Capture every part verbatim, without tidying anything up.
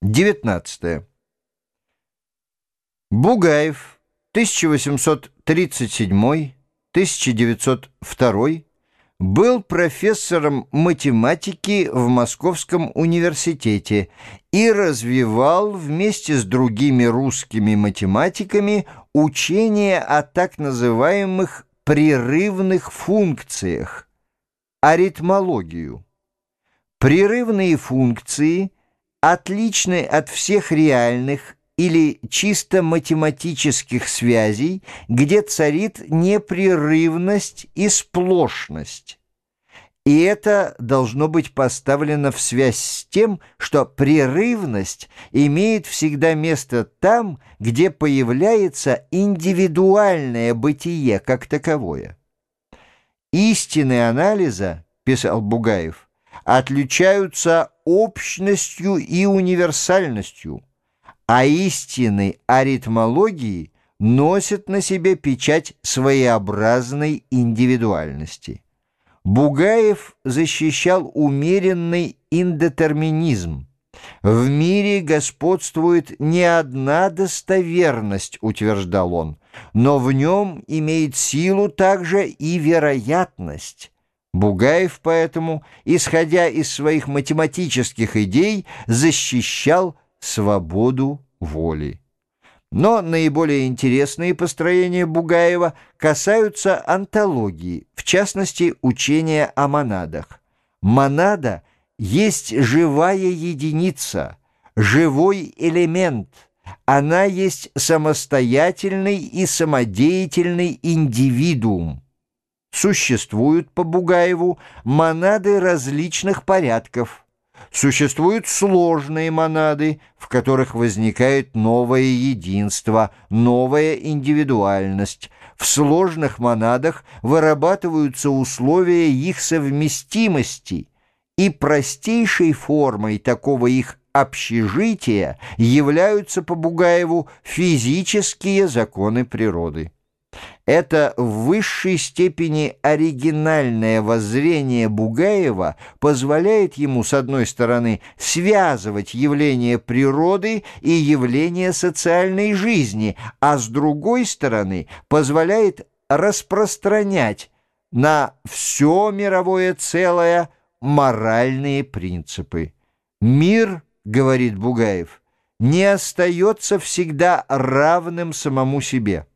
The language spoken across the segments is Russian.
девятнадцатое. Бугаев, тысяча восемьсот тридцать седьмой — тысяча девятьсот второй, был профессором математики в Московском университете и развивал вместе с другими русскими математиками учение о так называемых прерывных функциях, аритмологию. Прерывные функции отличны от всех реальных или чисто математических связей, где царит непрерывность и сплошность. И это должно быть поставлено в связь с тем, что прерывность имеет всегда место там, где появляется индивидуальное бытие как таковое. Истины анализа, писал Бугаев, отличаются общностью и универсальностью, а истины аритмологии носят на себе печать своеобразной индивидуальности. Бугаев защищал умеренный индетерминизм. В мире господствует не одна достоверность, утверждал он, но в нем имеет силу также и вероятность. Бугаев поэтому, исходя из своих математических идей, защищал свободу воли. Но наиболее интересные построения Бугаева касаются онтологии, в частности, учения о монадах. Монада есть живая единица, живой элемент. Она есть самостоятельный и самодеятельный индивидуум. Существуют, по Бугаеву, монады различных порядков. Существуют сложные монады, в которых возникает новое единство, новая индивидуальность. В сложных монадах вырабатываются условия их совместимости, и простейшей формой такого их общежития являются, по Бугаеву, физические законы природы. Это в высшей степени оригинальное воззрение Бугаева позволяет ему, с одной стороны, связывать явления природы и явления социальной жизни, а с другой стороны, позволяет распространять на все мировое целое моральные принципы. Мир, говорит Бугаев, не остается всегда равным самому себе.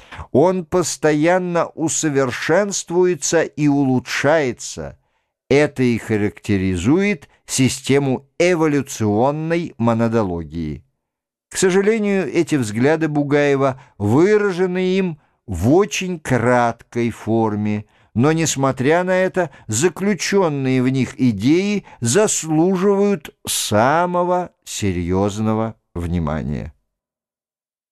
Он постоянно усовершенствуется и улучшается. Это и характеризует систему эволюционной монадологии. К сожалению, эти взгляды Бугаева выражены им в очень краткой форме, но, несмотря на это, заключенные в них идеи заслуживают самого серьезного внимания.